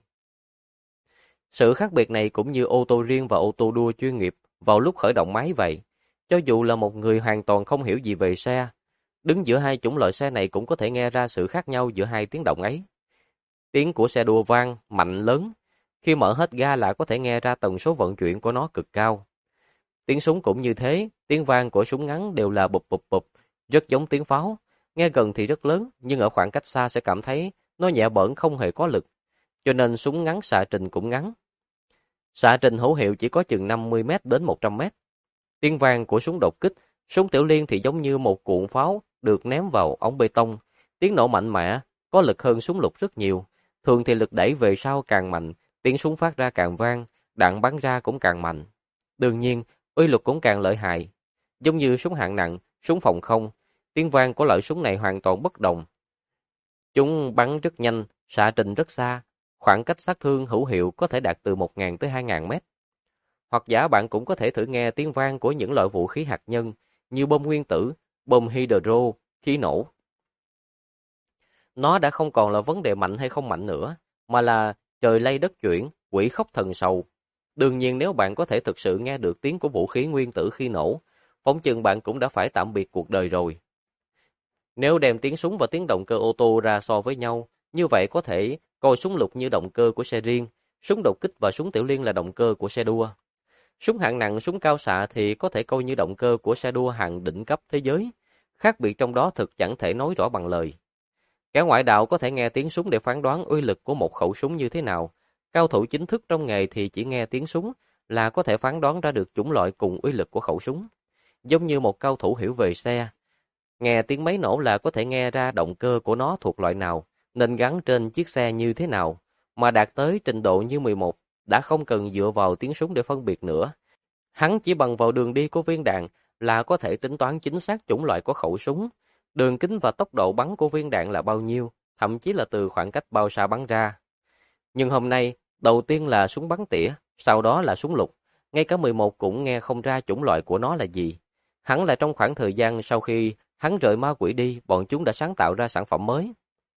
Sự khác biệt này cũng như ô tô riêng và ô tô đua chuyên nghiệp vào lúc khởi động máy vậy. Cho dù là một người hoàn toàn không hiểu gì về xe, đứng giữa hai chủng loại xe này cũng có thể nghe ra sự khác nhau giữa hai tiếng động ấy. Tiếng của xe đua vang, mạnh lớn. Khi mở hết ga là có thể nghe ra tần số vận chuyển của nó cực cao. Tiếng súng cũng như thế, tiếng vang của súng ngắn đều là bụp bụp bụp, rất giống tiếng pháo. Nghe gần thì rất lớn, nhưng ở khoảng cách xa sẽ cảm thấy nó nhẹ bẫng không hề có lực. Cho nên súng ngắn xạ trình cũng ngắn. Xạ trình hữu hiệu chỉ có chừng 50m đến 100m. Tiếng vang của súng đột kích, súng tiểu liên thì giống như một cuộn pháo được ném vào ống bê tông. Tiếng nổ mạnh mẽ, có lực hơn súng lục rất nhiều. Thường thì lực đẩy về sau càng mạnh, tiếng súng phát ra càng vang, đạn bắn ra cũng càng mạnh. Đương nhiên, uy lực cũng càng lợi hại. Giống như súng hạng nặng, súng phòng không, tiếng vang của loại súng này hoàn toàn bất đồng. Chúng bắn rất nhanh, xạ trình rất xa, khoảng cách sát thương hữu hiệu có thể đạt từ 1.000 tới 2.000 mét. Hoặc giả bạn cũng có thể thử nghe tiếng vang của những loại vũ khí hạt nhân như bom nguyên tử, bom hydro, khí nổ. Nó đã không còn là vấn đề mạnh hay không mạnh nữa, mà là trời lay đất chuyển, quỷ khóc thần sầu. Đương nhiên nếu bạn có thể thực sự nghe được tiếng của vũ khí nguyên tử khi nổ, phỏng chừng bạn cũng đã phải tạm biệt cuộc đời rồi. Nếu đem tiếng súng và tiếng động cơ ô tô ra so với nhau, như vậy có thể coi súng lục như động cơ của xe riêng, súng đột kích và súng tiểu liên là động cơ của xe đua. Súng hạng nặng, súng cao xạ thì có thể coi như động cơ của xe đua hạng đỉnh cấp thế giới. Khác biệt trong đó thực chẳng thể nói rõ bằng lời. Kẻ ngoại đạo có thể nghe tiếng súng để phán đoán uy lực của một khẩu súng như thế nào. Cao thủ chính thức trong nghề thì chỉ nghe tiếng súng là có thể phán đoán ra được chủng loại cùng uy lực của khẩu súng. Giống như một cao thủ hiểu về xe, nghe tiếng máy nổ là có thể nghe ra động cơ của nó thuộc loại nào, nên gắn trên chiếc xe như thế nào, mà đạt tới trình độ như 11, đã không cần dựa vào tiếng súng để phân biệt nữa. Hắn chỉ bằng vào đường đi của viên đạn là có thể tính toán chính xác chủng loại của khẩu súng, đường kính và tốc độ bắn của viên đạn là bao nhiêu, thậm chí là từ khoảng cách bao xa bắn ra. Nhưng hôm nay, đầu tiên là súng bắn tỉa, sau đó là súng lục, ngay cả 11 cũng nghe không ra chủng loại của nó là gì. Hẳn là trong khoảng thời gian sau khi hắn rời ma quỷ đi, bọn chúng đã sáng tạo ra sản phẩm mới.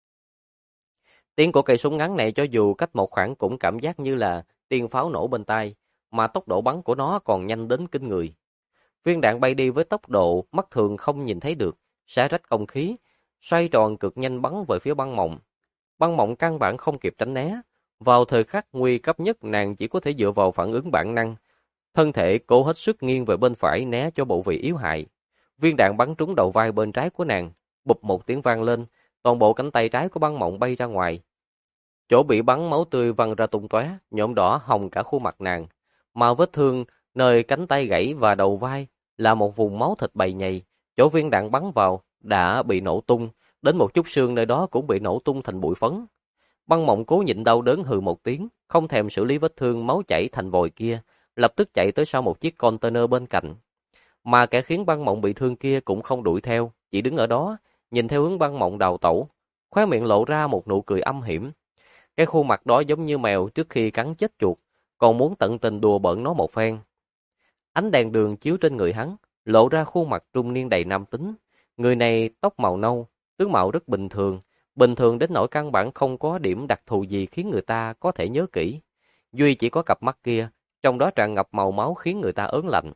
Tiếng của cây súng ngắn này cho dù cách một khoảng cũng cảm giác như là tiên pháo nổ bên tai, mà tốc độ bắn của nó còn nhanh đến kinh người. Viên đạn bay đi với tốc độ mắt thường không nhìn thấy được, xé rách không khí, xoay tròn cực nhanh bắn về phía băng mộng. Băng mộng căn bản không kịp tránh né. Vào thời khắc nguy cấp nhất, nàng chỉ có thể dựa vào phản ứng bản năng. Thân thể cố hết sức nghiêng về bên phải né cho bộ vị yếu hại. Viên đạn bắn trúng đầu vai bên trái của nàng, bụp một tiếng vang lên, toàn bộ cánh tay trái của băng mộng bay ra ngoài. Chỗ bị bắn máu tươi văng ra tung tóe, nhuộm đỏ hồng cả khuôn mặt nàng. Mà vết thương nơi cánh tay gãy và đầu vai là một vùng máu thịt bầy nhầy. Chỗ viên đạn bắn vào đã bị nổ tung, đến một chút xương nơi đó cũng bị nổ tung thành bụi phấn. Băng mộng cố nhịn đau đớn hừ một tiếng, không thèm xử lý vết thương máu chảy thành vòi kia, lập tức chạy tới sau một chiếc container bên cạnh. Mà kẻ khiến băng mộng bị thương kia cũng không đuổi theo, chỉ đứng ở đó, nhìn theo hướng băng mộng đào tẩu, khóe miệng lộ ra một nụ cười âm hiểm. Cái khuôn mặt đó giống như mèo trước khi cắn chết chuột, còn muốn tận tình đùa bỡn nó một phen. Ánh đèn đường chiếu trên người hắn, lộ ra khuôn mặt trung niên đầy nam tính. Người này tóc màu nâu, tướng mạo rất bình thường đến nỗi căn bản không có điểm đặc thù gì khiến người ta có thể nhớ kỹ. Duy chỉ có cặp mắt kia, trong đó tràn ngập màu máu khiến người ta ớn lạnh.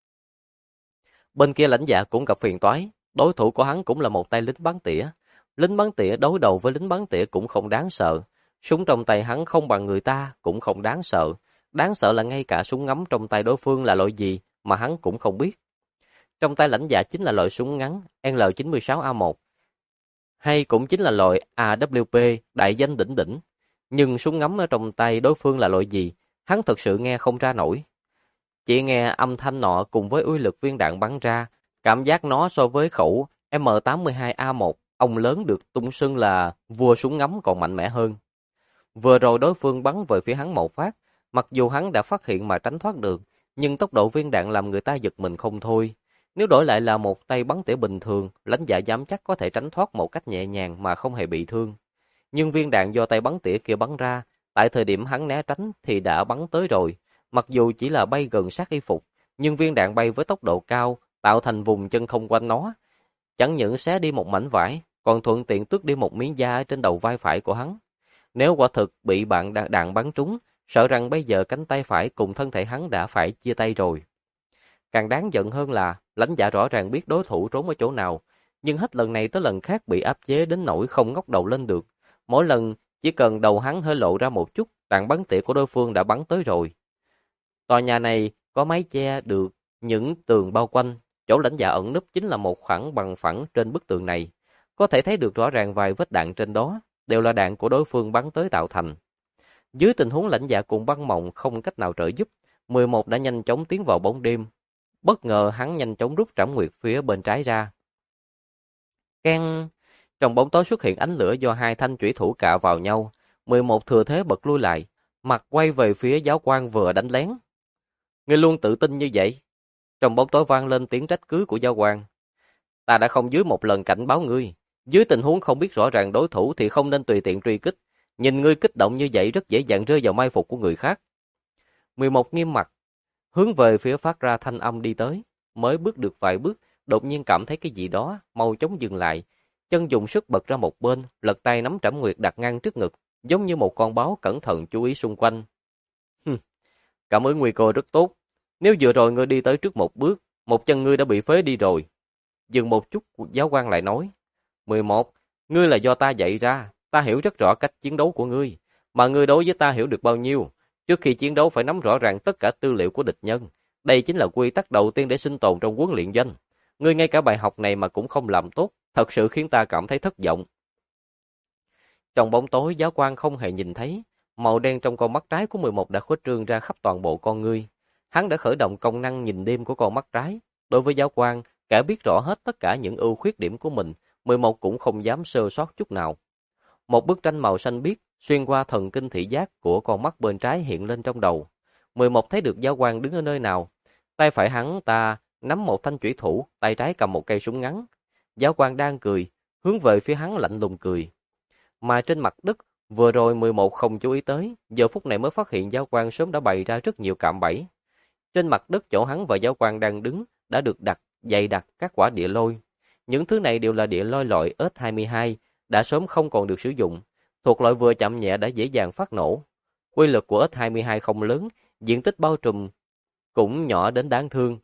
Bên kia Lãnh Dạ cũng gặp phiền toái, đối thủ của hắn cũng là một tay lính bắn tỉa. Lính bắn tỉa đối đầu với lính bắn tỉa cũng không đáng sợ. Súng trong tay hắn không bằng người ta cũng không đáng sợ. Đáng sợ là ngay cả súng ngắm trong tay đối phương là loại gì mà hắn cũng không biết. Trong tay Lãnh Dạ chính là loại súng ngắn L96A1, hay cũng chính là loại AWP đại danh đỉnh đỉnh. Nhưng súng ngắm ở trong tay đối phương là loại gì, hắn thực sự nghe không ra nổi. Chỉ nghe âm thanh nọ cùng với uy lực viên đạn bắn ra, cảm giác nó so với khẩu M82A1, ông lớn được tung xưng là vua súng ngắm còn mạnh mẽ hơn. Vừa rồi đối phương bắn về phía hắn một phát, mặc dù hắn đã phát hiện mà tránh thoát được, nhưng tốc độ viên đạn làm người ta giật mình không thôi. Nếu đổi lại là một tay bắn tỉa bình thường, Lãnh Dạ dám chắc có thể tránh thoát một cách nhẹ nhàng mà không hề bị thương. Nhưng viên đạn do tay bắn tỉa kia bắn ra, tại thời điểm hắn né tránh thì đã bắn tới rồi. Mặc dù chỉ là bay gần sát y phục, nhưng viên đạn bay với tốc độ cao, tạo thành vùng chân không quanh nó. Chẳng những xé đi một mảnh vải, còn thuận tiện tước đi một miếng da trên đầu vai phải của hắn. Nếu quả thực bị đạn bắn trúng, sợ rằng bây giờ cánh tay phải cùng thân thể hắn đã phải chia tay rồi. Càng đáng giận hơn là, Lãnh Dạ rõ ràng biết đối thủ trốn ở chỗ nào, nhưng hết lần này tới lần khác bị áp chế đến nỗi không ngóc đầu lên được. Mỗi lần chỉ cần đầu hắn hơi lộ ra một chút, đạn bắn tỉa của đối phương đã bắn tới rồi. Tòa nhà này có mái che được những tường bao quanh, chỗ Lãnh Dạ ẩn núp chính là một khoảng bằng phẳng trên bức tường này. Có thể thấy được rõ ràng vài vết đạn trên đó, đều là đạn của đối phương bắn tới tạo thành. Dưới tình huống Lãnh Dạ cùng Băng Mộng không cách nào trợ giúp, 11 đã nhanh chóng tiến vào bóng đêm. Bất ngờ hắn nhanh chóng rút trảm nguyệt phía bên trái ra. Keng! Trong bóng tối xuất hiện ánh lửa do hai thanh chủy thủ cạ vào nhau. 11 thừa thế bật lui lại, mặt quay về phía giáo quan vừa đánh lén. Ngươi luôn tự tin như vậy. Trong bóng tối vang lên tiếng trách cứ của giáo quan. Ta đã không dưới một lần cảnh báo ngươi. Dưới tình huống không biết rõ ràng đối thủ thì không nên tùy tiện truy kích. Nhìn ngươi kích động như vậy rất dễ dàng rơi vào mai phục của người khác. 11 nghiêm mặt, hướng về phía phát ra thanh âm đi tới. Mới bước được vài bước, đột nhiên cảm thấy cái gì đó, mau chóng dừng lại. Chân dùng sức bật ra một bên, lật tay nắm trảm nguyệt đặt ngang trước ngực, giống như một con báo cẩn thận chú ý xung quanh. Cảm ứng nguy cơ rất tốt. Nếu vừa rồi ngươi đi tới trước một bước, một chân ngươi đã bị phế đi rồi. Dừng một chút, giáo quan lại nói. 11, ngươi là do ta dạy ra, ta hiểu rất rõ cách chiến đấu của ngươi, mà ngươi đối với ta hiểu được bao nhiêu. Trước khi chiến đấu phải nắm rõ ràng tất cả tư liệu của địch nhân. Đây chính là quy tắc đầu tiên để sinh tồn trong huấn luyện doanh. Ngươi ngay cả bài học này mà cũng không làm tốt, thật sự khiến ta cảm thấy thất vọng. Trong bóng tối, giáo quan không hề nhìn thấy, màu đen trong con mắt trái của 11 đã khuếch trương ra khắp toàn bộ con ngươi. Hắn đã khởi động công năng nhìn đêm của con mắt trái. Đối với giáo quan, kẻ biết rõ hết tất cả những ưu khuyết điểm của mình, 11 cũng không dám sơ sót chút nào. Một bức tranh màu xanh biếc xuyên qua thần kinh thị giác của con mắt bên trái hiện lên trong đầu. 11 thấy được giáo quan đứng ở nơi nào. Tay phải hắn ta nắm một thanh chủy thủ, tay trái cầm một cây súng ngắn. Giáo quan đang cười, hướng về phía hắn lạnh lùng cười. Mà trên mặt đất, vừa rồi 11 không chú ý tới, giờ phút này mới phát hiện giáo quan sớm đã bày ra rất nhiều cạm bẫy. Trên mặt đất chỗ hắn và giáo quan đang đứng đã được dày đặt các quả địa lôi. Những thứ này đều là địa lôi loại S22, đã sớm không còn được sử dụng, thuộc loại vừa chậm nhẹ đã dễ dàng phát nổ. Quy lực của S22 không lớn, diện tích bao trùm cũng nhỏ đến đáng thương.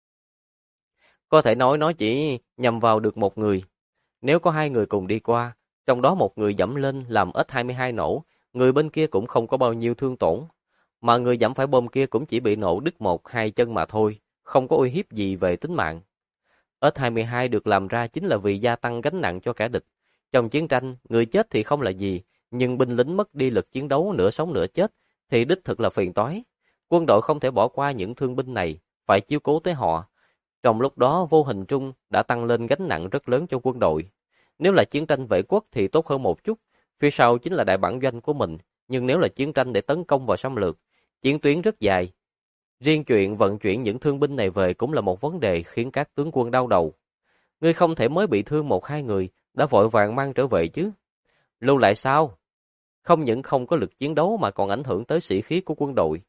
Có thể nói nó chỉ nhằm vào được một người. Nếu có hai người cùng đi qua, trong đó một người dẫm lên làm S22 nổ, người bên kia cũng không có bao nhiêu thương tổn. Mà người dẫm phải bom kia cũng chỉ bị nổ đứt một hai chân mà thôi, không có uy hiếp gì về tính mạng. S22 được làm ra chính là vì gia tăng gánh nặng cho kẻ địch. Trong chiến tranh, người chết thì không là gì, nhưng binh lính mất đi lực chiến đấu nửa sống nửa chết thì đích thực là phiền toái. Quân đội không thể bỏ qua những thương binh này, phải chiếu cố tới họ. Trong lúc đó vô hình trung đã tăng lên gánh nặng rất lớn cho quân đội. Nếu là chiến tranh vệ quốc thì tốt hơn một chút, phía sau chính là đại bản doanh của mình, nhưng nếu là chiến tranh để tấn công và xâm lược, chiến tuyến rất dài. Riêng chuyện vận chuyển những thương binh này về cũng là một vấn đề khiến các tướng quân đau đầu. Ngươi không thể mới bị thương một hai người, đã vội vàng mang trở về chứ. Lưu lại sao? Không những không có lực chiến đấu mà còn ảnh hưởng tới sĩ khí của quân đội.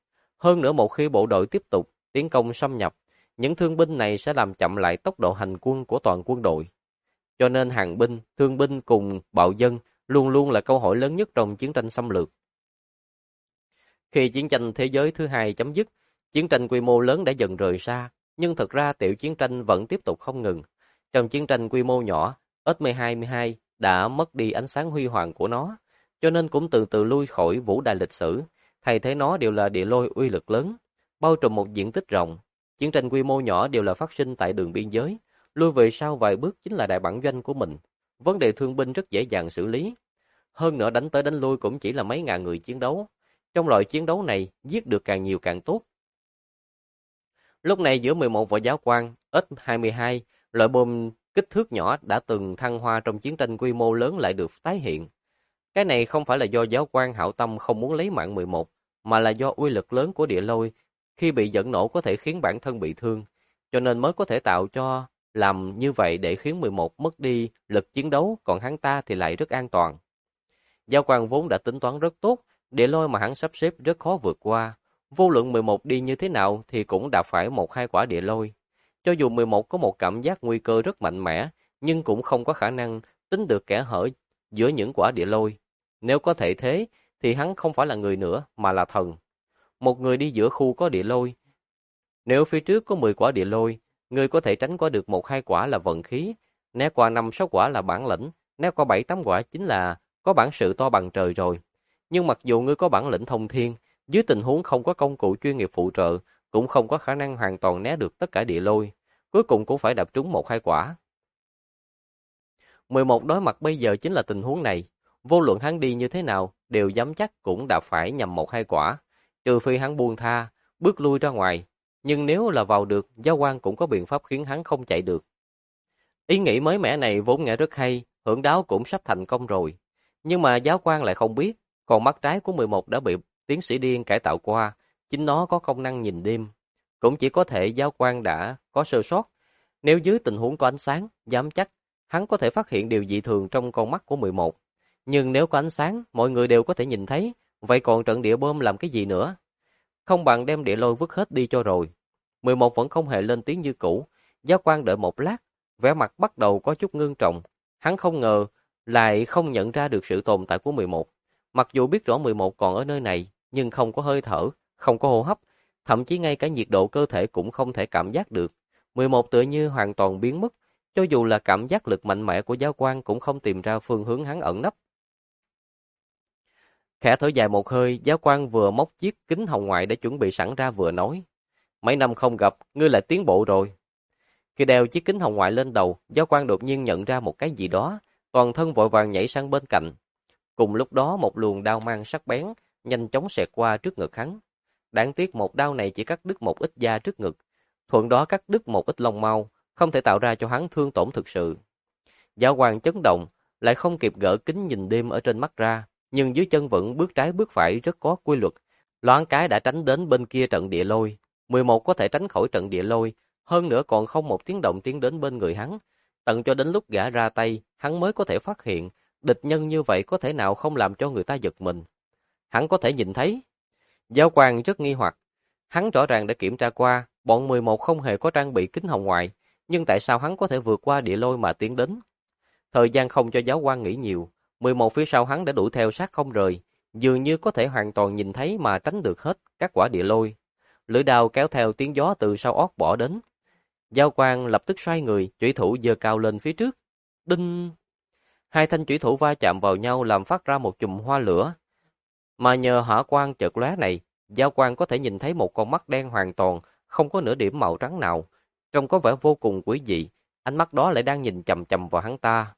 Hơn nữa một khi bộ đội tiếp tục tiến công xâm nhập, những thương binh này sẽ làm chậm lại tốc độ hành quân của toàn quân đội. Cho nên hàng binh, thương binh cùng bạo dân luôn luôn là câu hỏi lớn nhất trong chiến tranh xâm lược. Khi chiến tranh thế giới thứ hai chấm dứt, chiến tranh quy mô lớn đã dần rời xa, nhưng thực ra tiểu chiến tranh vẫn tiếp tục không ngừng. Trong chiến tranh quy mô nhỏ, S-12 đã mất đi ánh sáng huy hoàng của nó, cho nên cũng từ từ lui khỏi vũ đài lịch sử, thay thế nó đều là địa lôi uy lực lớn, bao trùm một diện tích rộng. Chiến tranh quy mô nhỏ đều là phát sinh tại đường biên giới, lui về sau vài bước chính là đại bản doanh của mình. Vấn đề thương binh rất dễ dàng xử lý. Hơn nữa đánh tới đánh lui cũng chỉ là mấy ngàn người chiến đấu. Trong loại chiến đấu này, giết được càng nhiều càng tốt. Lúc này giữa 11 và giáo quan, S-22, loại bom kích thước nhỏ đã từng thăng hoa trong chiến tranh quy mô lớn lại được tái hiện. Cái này không phải là do giáo quan hảo tâm không muốn lấy mạng 11, mà là do uy lực lớn của địa lôi khi bị dẫn nổ có thể khiến bản thân bị thương, cho nên mới có thể tạo cho làm như vậy để khiến 11 mất đi lực chiến đấu, còn hắn ta thì lại rất an toàn. Giáo quan vốn đã tính toán rất tốt, địa lôi mà hắn sắp xếp rất khó vượt qua. Vô luận 11 đi như thế nào thì cũng đã phải một hai quả địa lôi. Cho dù 11 có một cảm giác nguy cơ rất mạnh mẽ, nhưng cũng không có khả năng tính được kẽ hở giữa những quả địa lôi. Nếu có thể thế, thì hắn không phải là người nữa, mà là thần. Một người đi giữa khu có địa lôi. Nếu phía trước có 10 quả địa lôi, người có thể tránh qua được 1-2 quả là vận khí, né qua 5-6 quả là bản lĩnh, né qua 7-8 quả chính là có bản sự to bằng trời rồi. Nhưng mặc dù ngươi có bản lĩnh thông thiên, dưới tình huống không có công cụ chuyên nghiệp phụ trợ, cũng không có khả năng hoàn toàn né được tất cả địa lôi, cuối cùng cũng phải đập trúng 1-2 quả. 11 đối mặt bây giờ chính là tình huống này, vô luận hắn đi như thế nào, đều dám chắc cũng đã phải nhầm 1-2 quả, trừ phi hắn buông tha, bước lui ra ngoài, nhưng nếu là vào được, giáo quan cũng có biện pháp khiến hắn không chạy được. Ý nghĩ mới mẻ này vốn nghe rất hay, hưởng đáo cũng sắp thành công rồi, nhưng mà giáo quan lại không biết, còn mắt trái của 11 đã bị tiến sĩ điên cải tạo qua, chính nó có công năng nhìn đêm. Cũng chỉ có thể giáo quan đã có sơ sót. Nếu dưới tình huống có ánh sáng, dám chắc, hắn có thể phát hiện điều dị thường trong con mắt của 11. Nhưng nếu có ánh sáng, mọi người đều có thể nhìn thấy, vậy còn trận địa bom làm cái gì nữa? Không bằng đem địa lôi vứt hết đi cho rồi. 11 vẫn không hề lên tiếng như cũ. Giáo quan đợi một lát, vẻ mặt bắt đầu có chút ngưng trọng. Hắn không ngờ, lại không nhận ra được sự tồn tại của 11. Mặc dù biết rõ 11 còn ở nơi này, nhưng không có hơi thở, không có hô hấp, thậm chí ngay cả nhiệt độ cơ thể cũng không thể cảm giác được. 11 tựa như hoàn toàn biến mất, cho dù là cảm giác lực mạnh mẽ của giáo quan cũng không tìm ra phương hướng hắn ẩn nấp. Khẽ thở dài một hơi, giáo quan vừa móc chiếc kính hồng ngoại để chuẩn bị sẵn ra vừa nói. Mấy năm không gặp, ngươi lại tiến bộ rồi. Khi đeo chiếc kính hồng ngoại lên đầu, giáo quan đột nhiên nhận ra một cái gì đó, toàn thân vội vàng nhảy sang bên cạnh. Cùng lúc đó một luồng đao mang sắc bén, nhanh chóng xẹt qua trước ngực hắn. Đáng tiếc một đao này chỉ cắt đứt một ít da trước ngực, thuận đó cắt đứt một ít lông mau, không thể tạo ra cho hắn thương tổn thực sự. Giáo quan chấn động, lại không kịp gỡ kính nhìn đêm ở trên mắt ra, nhưng dưới chân vẫn bước trái bước phải rất có quy luật. Loáng cái đã tránh đến bên kia trận địa lôi. 11 có thể tránh khỏi trận địa lôi, hơn nữa còn không một tiếng động tiến đến bên người hắn. Tận cho đến lúc gã ra tay, hắn mới có thể phát hiện, địch nhân như vậy có thể nào không làm cho người ta giật mình. Hắn có thể nhìn thấy. Giáo quan rất nghi hoặc. Hắn rõ ràng đã kiểm tra qua, bọn 11 không hề có trang bị kính hồng ngoại, nhưng tại sao hắn có thể vượt qua địa lôi mà tiến đến? Thời gian không cho giáo quan nghĩ nhiều, 11 phía sau hắn đã đuổi theo sát không rời, dường như có thể hoàn toàn nhìn thấy mà tránh được hết các quả địa lôi. Lưỡi đao kéo theo tiếng gió từ sau ót bỏ đến. Giáo quan lập tức xoay người, chủy thủ giơ cao lên phía trước. Đinh! Hai thanh chủy thủ va chạm vào nhau làm phát ra một chùm hoa lửa. Mà nhờ hỏa quang chợt lóe này, giáo quan có thể nhìn thấy một con mắt đen hoàn toàn, không có nửa điểm màu trắng nào. Trông có vẻ vô cùng quý dị, ánh mắt đó lại đang nhìn chằm chằm vào hắn ta.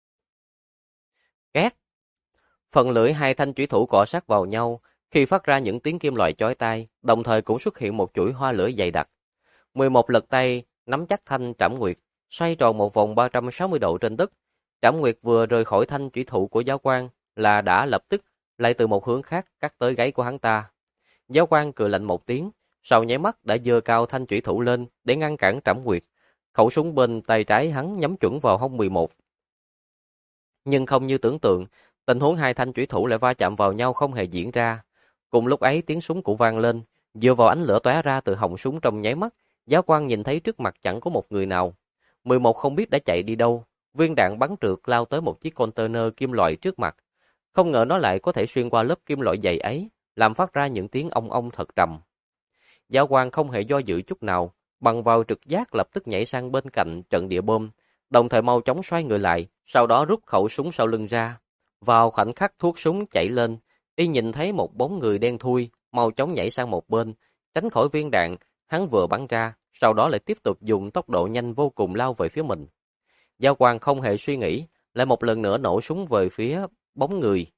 Két! Phần lưỡi hai thanh chủy thủ cọ sát vào nhau, khi phát ra những tiếng kim loại chói tai, đồng thời cũng xuất hiện một chuỗi hoa lửa dày đặc. 11 lật tay, nắm chắc thanh Trảm Nguyệt, xoay tròn một vòng 360 độ trên đất. Trảm Nguyệt vừa rời khỏi thanh chủy thủ của giáo quan là đã lập tức lại từ một hướng khác cắt tới gáy của hắn ta. Giáo quan cười lạnh một tiếng, sau nháy mắt đã giơ cao thanh chủy thủ lên để ngăn cản Trảm Nguyệt. Khẩu súng bên tay trái hắn nhắm chuẩn vào hông 11. Nhưng không như tưởng tượng, tình huống hai thanh chủy thủ lại va chạm vào nhau không hề diễn ra. Cùng lúc ấy tiếng súng cũng vang lên, Dựa vào ánh lửa tóe ra từ họng súng trong nháy mắt, giáo quan nhìn thấy trước mặt chẳng có một người nào. 11 không biết đã chạy đi đâu, viên đạn bắn trượt lao tới một chiếc container kim loại trước mặt. Không ngờ nó lại có thể xuyên qua lớp kim loại dày ấy, làm phát ra những tiếng ong ong thật trầm. Giáo quan không hề do dự chút nào, bằng vào trực giác lập tức nhảy sang bên cạnh trận địa bom, đồng thời mau chóng xoay người lại, sau đó rút khẩu súng sau lưng ra. Vào khoảnh khắc thuốc súng chảy lên, y nhìn thấy một bóng người đen thui, mau chóng nhảy sang một bên, tránh khỏi viên đạn hắn vừa bắn ra, sau đó lại tiếp tục dùng tốc độ nhanh vô cùng lao về phía mình. Giáo quan không hề suy nghĩ, lại một lần nữa nổ súng về phía bóng người.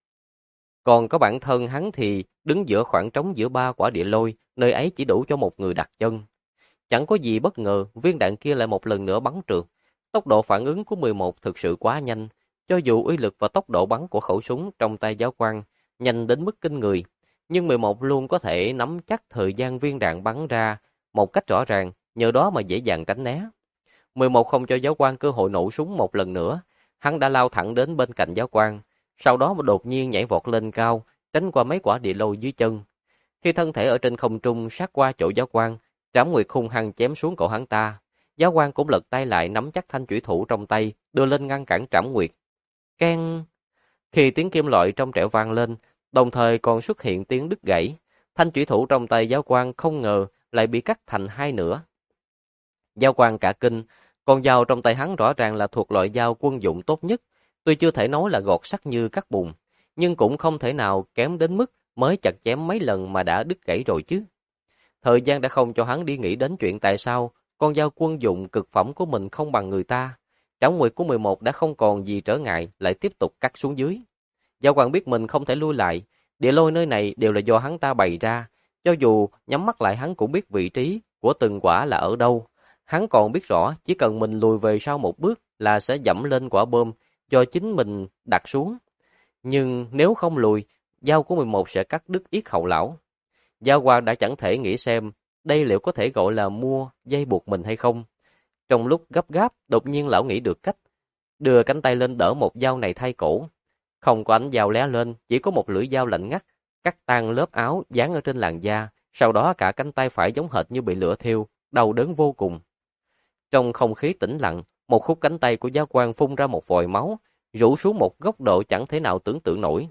Còn có bản thân hắn thì đứng giữa khoảng trống giữa ba quả địa lôi, nơi ấy chỉ đủ cho một người đặt chân. Chẳng có gì bất ngờ, viên đạn kia lại một lần nữa bắn trượt. Tốc độ phản ứng của 11 thực sự quá nhanh, cho dù uy lực và tốc độ bắn của khẩu súng trong tay giáo quan nhanh đến mức kinh người, nhưng 11 luôn có thể nắm chắc thời gian viên đạn bắn ra một cách rõ ràng, nhờ đó mà dễ dàng tránh né. 11 không cho giáo quan cơ hội nổ súng một lần nữa, hắn đã lao thẳng đến bên cạnh giáo quan, sau đó đột nhiên nhảy vọt lên cao, tránh qua mấy quả địa lôi dưới chân. Khi thân thể ở trên không trung sát qua chỗ giáo quan, Trảm Nguyệt hung hăng chém xuống cổ hắn ta. Giáo quan cũng lật tay lại nắm chắc thanh chủy thủ trong tay, đưa lên ngăn cản Trảm Nguyệt. Keng! Khi tiếng kim loại trong trẻo vang lên, đồng thời còn xuất hiện tiếng đứt gãy, thanh chủy thủ trong tay giáo quan không ngờ lại bị cắt thành hai nửa. Giáo quan cả kinh, con dao trong tay hắn rõ ràng là thuộc loại dao quân dụng tốt nhất, tuy chưa thể nói là gọt sắt như cắt bùn, nhưng cũng không thể nào kém đến mức mới chặt chém mấy lần mà đã đứt gãy rồi chứ. Thời gian đã không cho hắn đi nghĩ đến chuyện tại sao con dao quân dụng cực phẩm của mình không bằng người ta. Trảm Nguyệt của 11 đã không còn gì trở ngại, lại tiếp tục cắt xuống dưới. Giáo quan biết mình không thể lui lại, địa lôi nơi này đều là do hắn ta bày ra, cho dù nhắm mắt lại hắn cũng biết vị trí của từng quả là ở đâu. Hắn còn biết rõ chỉ cần mình lùi về sau một bước là sẽ dẫm lên quả bom do chính mình đặt xuống. Nhưng nếu không lùi, dao của 11 sẽ cắt đứt yết hầu lão. Giáo quan đã chẳng thể nghĩ xem đây liệu có thể gọi là mua dây buộc mình hay không. Trong lúc gấp gáp, đột nhiên lão nghĩ được cách, đưa cánh tay lên đỡ một dao này thay cổ. Không có ánh dao lóe lên, chỉ có một lưỡi dao lạnh ngắt, cắt tan lớp áo dán ở trên làn da, sau đó cả cánh tay phải giống hệt như bị lửa thiêu, đau đớn vô cùng. Trong không khí tĩnh lặng, một khúc cánh tay của giáo quan phun ra một vòi máu, rũ xuống một góc độ chẳng thể nào tưởng tượng nổi.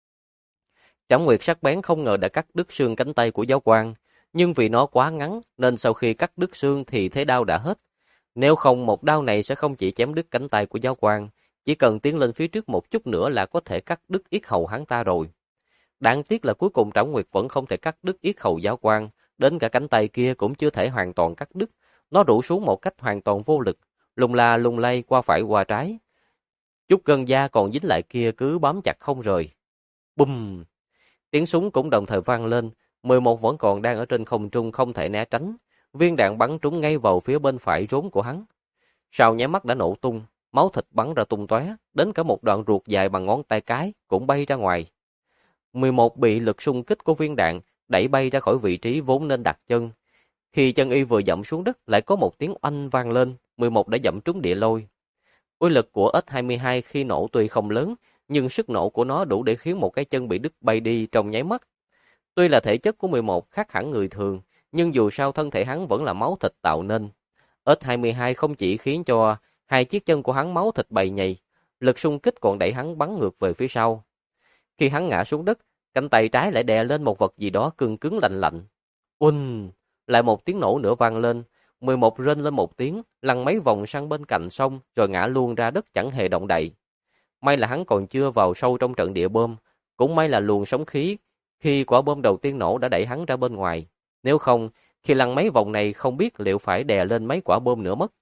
Trảm Nguyệt sắc bén không ngờ đã cắt đứt xương cánh tay của giáo quan, nhưng vì nó quá ngắn nên sau khi cắt đứt xương thì thế đau đã hết. Nếu không một đao này sẽ không chỉ chém đứt cánh tay của giáo quan, chỉ cần tiến lên phía trước một chút nữa là có thể cắt đứt yết hầu hắn ta rồi. Đáng tiếc là cuối cùng Trảm Nguyệt vẫn không thể cắt đứt yết hầu giáo quan, đến cả cánh tay kia cũng chưa thể hoàn toàn cắt đứt, nó rũ xuống một cách hoàn toàn vô lực, lung la lung lay qua phải qua trái. Chút gân da còn dính lại kia cứ bám chặt không rời. Bùm! Tiếng súng cũng đồng thời vang lên, 11 vẫn còn đang ở trên không trung không thể né tránh, viên đạn bắn trúng ngay vào phía bên phải rốn của hắn. Sau nháy mắt đã nổ tung, máu thịt bắn ra tung tóe, đến cả một đoạn ruột dài bằng ngón tay cái cũng bay ra ngoài. 11 bị lực xung kích của viên đạn đẩy bay ra khỏi vị trí vốn nên đặt chân. Khi chân y vừa dậm xuống đất lại có một tiếng oanh vang lên, 11 đã dậm trúng địa lôi. Uy lực của S-22 khi nổ tuy không lớn, nhưng sức nổ của nó đủ để khiến một cái chân bị đứt bay đi trong nháy mắt. Tuy là thể chất của 11 khác hẳn người thường, nhưng dù sao thân thể hắn vẫn là máu thịt tạo nên. S-22 không chỉ khiến cho hai chiếc chân của hắn máu thịt bầy nhầy, lực xung kích còn đẩy hắn bắn ngược về phía sau. Khi hắn ngã xuống đất, cánh tay trái lại đè lên một vật gì đó cứng cứng lạnh lạnh. Uỳnh! Lại một tiếng nổ nữa vang lên, 11 rên lên một tiếng, lăn mấy vòng sang bên cạnh sông rồi ngã luôn ra đất chẳng hề động đậy. May là hắn còn chưa vào sâu trong trận địa bom, cũng may là luồng sóng khí khi quả bom đầu tiên nổ đã đẩy hắn ra bên ngoài. Nếu không, khi lăn mấy vòng này không biết liệu phải đè lên mấy quả bom nữa mất.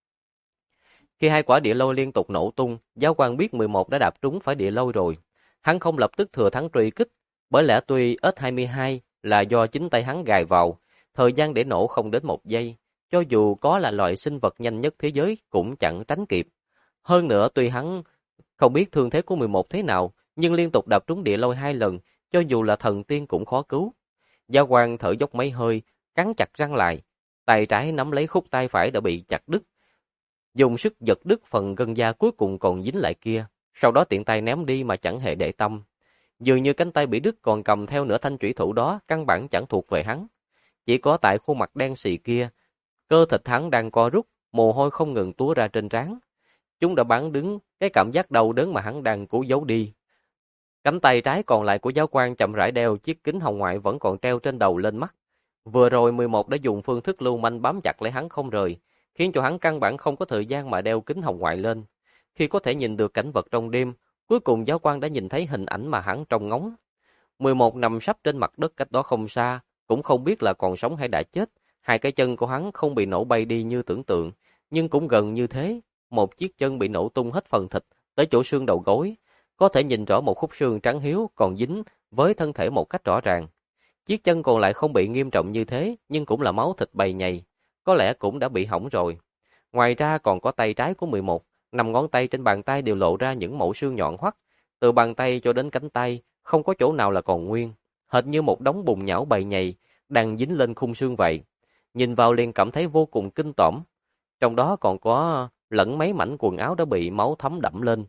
Khi hai quả địa lôi liên tục nổ tung, giáo quan biết 11 đã đạp trúng phải địa lôi rồi. Hắn không lập tức thừa thắng truy kích, bởi lẽ tuy S-22 là do chính tay hắn gài vào, thời gian để nổ không đến một giây, cho dù có là loại sinh vật nhanh nhất thế giới cũng chẳng tránh kịp. Hơn nữa tuy hắn không biết thương thế của 11 thế nào, nhưng liên tục đạp trúng địa lôi 2 lần, cho dù là thần tiên cũng khó cứu. Giáo quan thở dốc mấy hơi, cắn chặt răng lại, tay trái nắm lấy khúc tay phải đã bị chặt đứt, dùng sức giật đứt phần gân da cuối cùng còn dính lại kia, sau đó tiện tay ném đi mà chẳng hề để tâm. Dường như cánh tay bị đứt còn cầm theo nửa thanh chủy thủ đó căn bản chẳng thuộc về hắn. Chỉ có tại khuôn mặt đen xì kia, cơ thịt hắn đang co rút, mồ hôi không ngừng túa ra trên trán. Chúng đã bắn đứng cái cảm giác đau đớn mà hắn đang cố giấu đi. Cánh tay trái còn lại của giáo quan chậm rãi đeo chiếc kính hồng ngoại vẫn còn treo trên đầu lên mắt. Vừa rồi 11 đã dùng phương thức lưu manh bám chặt lấy hắn không rời, khiến cho hắn căn bản không có thời gian mà đeo kính hồng ngoại lên. Khi có thể nhìn được cảnh vật trong đêm, cuối cùng giáo quan đã nhìn thấy hình ảnh mà hắn trông ngóng. 11 nằm sấp trên mặt đất cách đó không xa, cũng không biết là còn sống hay đã chết. Hai cái chân của hắn không bị nổ bay đi như tưởng tượng, nhưng cũng gần như thế. Một chiếc chân bị nổ tung hết phần thịt, tới chỗ xương đầu gối. Có thể nhìn rõ một khúc xương trắng hiếu còn dính với thân thể một cách rõ ràng. Chiếc chân còn lại không bị nghiêm trọng như thế, nhưng cũng là máu thịt bầy nhầy. Có lẽ cũng đã bị hỏng rồi. Ngoài ra còn có tay trái của 11, 5 ngón tay trên bàn tay đều lộ ra những mẩu xương nhọn hoắt. Từ bàn tay cho đến cánh tay, không có chỗ nào là còn nguyên. Hệt như một đống bùn nhão bầy nhầy, đang dính lên khung xương vậy. Nhìn vào liền cảm thấy vô cùng kinh tởm. Trong đó còn có lẫn mấy mảnh quần áo đã bị máu thấm đẫm lên.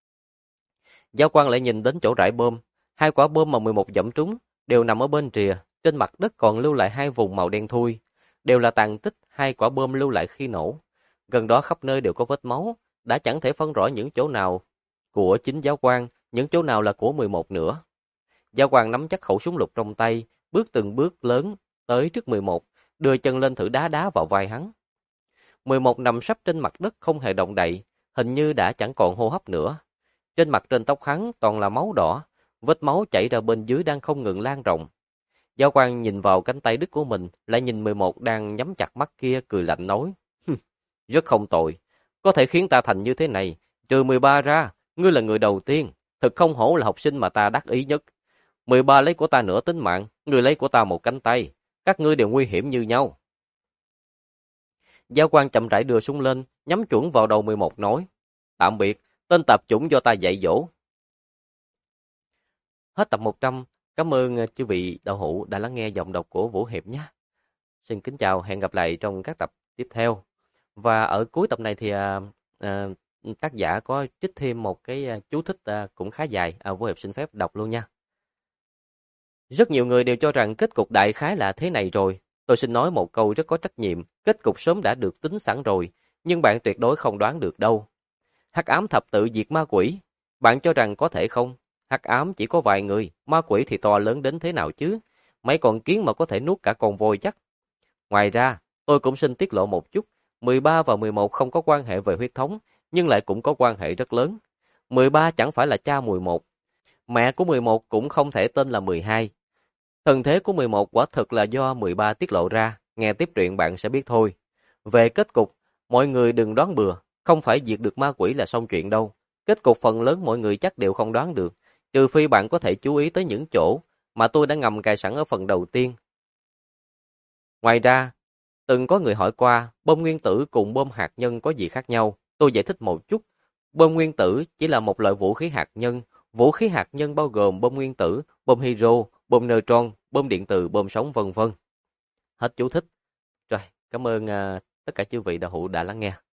Giáo quan lại nhìn đến chỗ rải bom. Hai quả bom mà 11 dẫm trúng đều nằm ở bên rìa. Trên mặt đất còn lưu lại hai vùng màu đen thui. Đều là tàn tích hai quả bom lưu lại khi nổ. Gần đó khắp nơi đều có vết máu. Đã chẳng thể phân rõ những chỗ nào của chính giáo quan, những chỗ nào là của 11 nữa. Giáo quan nắm chắc khẩu súng lục trong tay, bước từng bước lớn tới trước 11, đưa chân lên thử đá đá vào vai hắn. 11 nằm sấp trên mặt đất không hề động đậy, hình như đã chẳng còn hô hấp nữa. Trên mặt trên tóc hắn toàn là máu đỏ, vết máu chảy ra bên dưới đang không ngừng lan rộng. Giáo quan nhìn vào cánh tay đứt của mình, lại nhìn 11 đang nhắm chặt mắt kia cười lạnh nói: rất không tội, có thể khiến ta thành như thế này, trừ 13 ra, ngươi là người đầu tiên, thực không hổ là học sinh mà ta đắc ý nhất. 13 lấy của ta nửa tính mạng, ngươi lấy của ta một cánh tay, các ngươi đều nguy hiểm như nhau. Giáo quan chậm rãi đưa súng lên, nhắm chuẩn vào đầu 11 nói: tạm biệt, tên tạp chủng do ta dạy dỗ. Hết tập 100, cảm ơn chư vị đạo hữu đã lắng nghe giọng đọc của Vũ Hiệp nhé. Xin kính chào, hẹn gặp lại trong các tập tiếp theo. Và ở cuối tập này thì tác giả có trích thêm một cái chú thích cũng khá dài, Vũ Hiệp xin phép đọc luôn nha. Rất nhiều người đều cho rằng kết cục đại khái là thế này rồi. Tôi xin nói một câu rất có trách nhiệm, kết cục sớm đã được tính sẵn rồi, nhưng bạn tuyệt đối không đoán được đâu. Hắc ám thập tự diệt ma quỷ, bạn cho rằng có thể không? Hắc ám chỉ có vài người, ma quỷ thì to lớn đến thế nào chứ? Mấy con kiến mà có thể nuốt cả con voi chắc. Ngoài ra, tôi cũng xin tiết lộ một chút, 13 và 11 không có quan hệ về huyết thống, nhưng lại cũng có quan hệ rất lớn. 13 chẳng phải là cha 11. Mẹ của 11 cũng không thể tên là 12. Thân thế của 11 quả thực là do 13 tiết lộ ra, nghe tiếp truyện bạn sẽ biết thôi. Về kết cục, mọi người đừng đoán bừa, không phải diệt được ma quỷ là xong chuyện đâu. Kết cục phần lớn mọi người chắc đều không đoán được, trừ phi bạn có thể chú ý tới những chỗ mà tôi đã ngầm cài sẵn ở phần đầu tiên. Ngoài ra, từng có người hỏi qua, bom nguyên tử cùng bom hạt nhân có gì khác nhau? Tôi giải thích một chút. Bom nguyên tử chỉ là một loại vũ khí hạt nhân. Vũ khí hạt nhân bao gồm bom nguyên tử, bom hydro, bom neutron, bom điện từ, bom sống vân vân. Hết chú thích. Rồi, cảm ơn tất cả chư vị đạo hữu đã lắng nghe.